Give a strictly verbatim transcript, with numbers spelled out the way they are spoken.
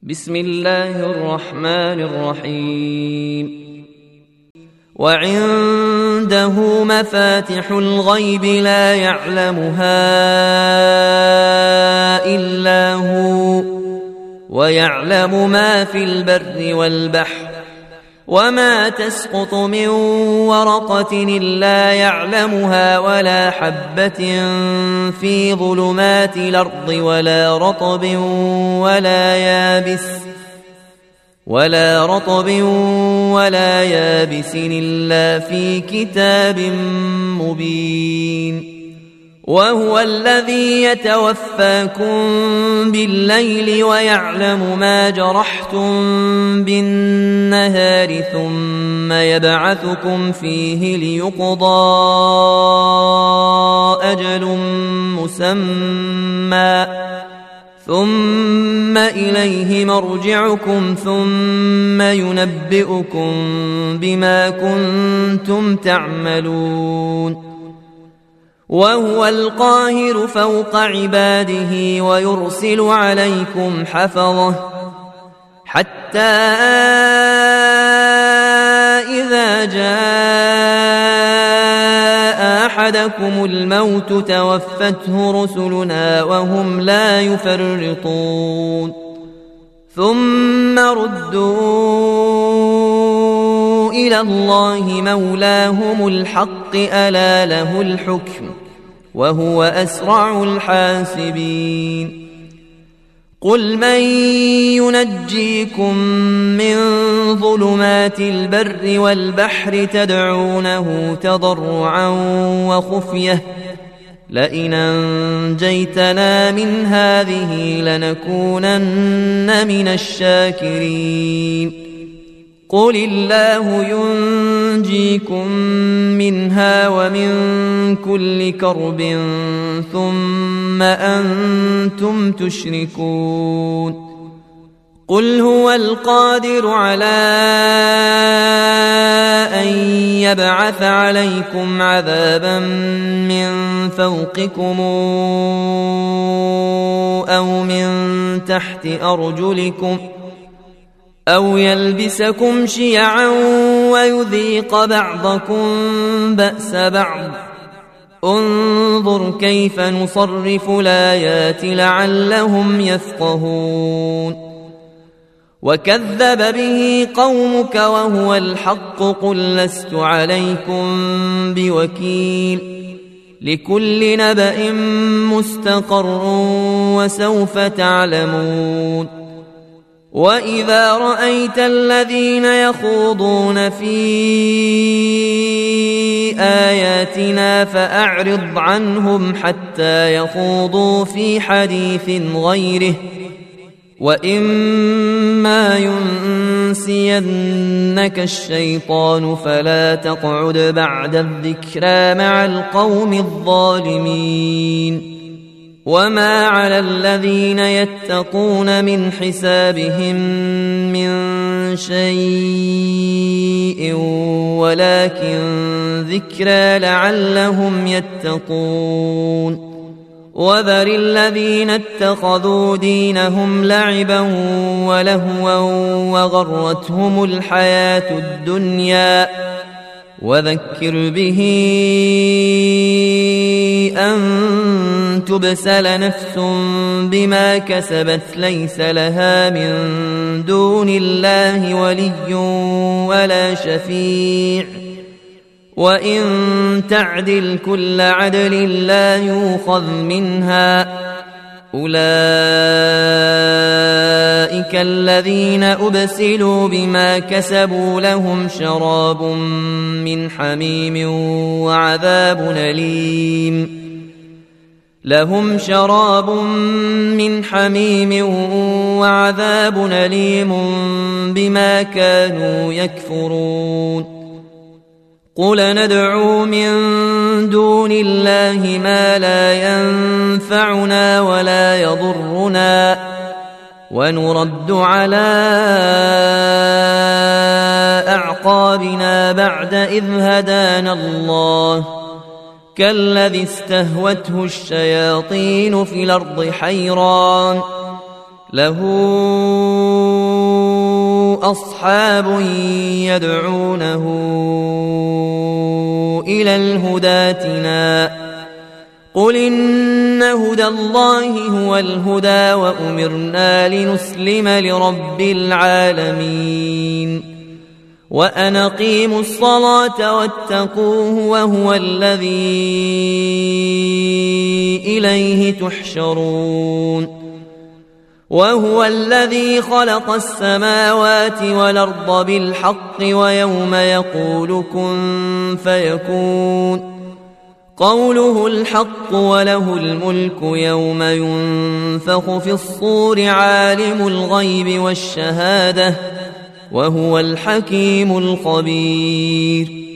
بسم الله الرحمن الرحيم وعنده مفاتح الغيب لا يعلمها إلا هو ويعلم ما في البر والبحر وما تسقط من ورقة إلا يعلمها ولا حبة في ظلمات الأرض ولا رطب ولا يابس ولا رطب ولا يابس إلا في كتاب مبين وهو الذي يتوفاكم بالليل ويعلم ما جرحتم بالنهار ثم يبعثكم فيه ليقضى أجل مسمى ثم إليه مرجعكم ثم ينبئكم بما كنتم تعملون وهو القاهر فوق عباده ويرسل عليكم حفظه حتى إذا جاء أحدكم الموت توفته رسلنا وهم لا يفرطون ثم ردوا إلى الله مولاهم الحق ألا له الحكم وهو أسرع الحاسبين قل من ينجيكم من ظلمات البر والبحر تدعونه تضرعا وخفية لئن أنجيتنا من هذه لنكونن من الشاكرين قل الله ينجيكم منها ومن كل كرب ثم أنتم تشركون قل هو القادر على أن يبعث عليكم عذابا من فوقكم أو من تحت أرجلكم أو يلبسكم شيعا ويذيق بعضكم بأس بعض انظر كيف نصرف الآيات لعلهم يفقهون وكذب به قومك وهو الحق قل لست عليكم بوكيل لكل نبأ مستقر وسوف تعلمون وإذا رأيت الذين يخوضون في آياتنا فأعرض عنهم حتى يخوضوا في حديث غيره وإما ينسينك الشيطان فلا تقعد بعد الذكرى مع القوم الظالمين وما على الذين يتقون من حسابهم من شيء ولكن ذكرى لعلهم يتقون وذر الذين اتخذوا دينهم لعبا ولهوا وغرتهم الحياة الدنيا وذكر به أن تبسل نفس بما كسبت ليس لها من دون الله ولي ولا شفيع وإن تعدل كل عدل لا يؤخذ منها أولئك الذين أبسلوا بما كسبوا لهم شراب من حميم وعذاب أليم لهم شراب من حميم وعذاب أليم بما كانوا يكفرون قل ندعو من دون الله ما لا ينفعنا ولا يضرنا ونرد على أعقابنا بعد إذ هدانا الله كالذي استهوته الشياطين في الأرض حيران له أصحاب يدعونه إلى الهدى ائتنا قل إن هدى الله هو الهدى وأمرنا لنسلم لرب العالمين وأن أقيموا الصلاة واتقوه وهو الذي إليه تحشرون وهو الذي خلق السماوات والأرض بالحق ويوم يقول كن فيكون قوله الحق وله الملك يوم ينفخ في الصور عالم الغيب والشهادة وهو الحكيم الخبير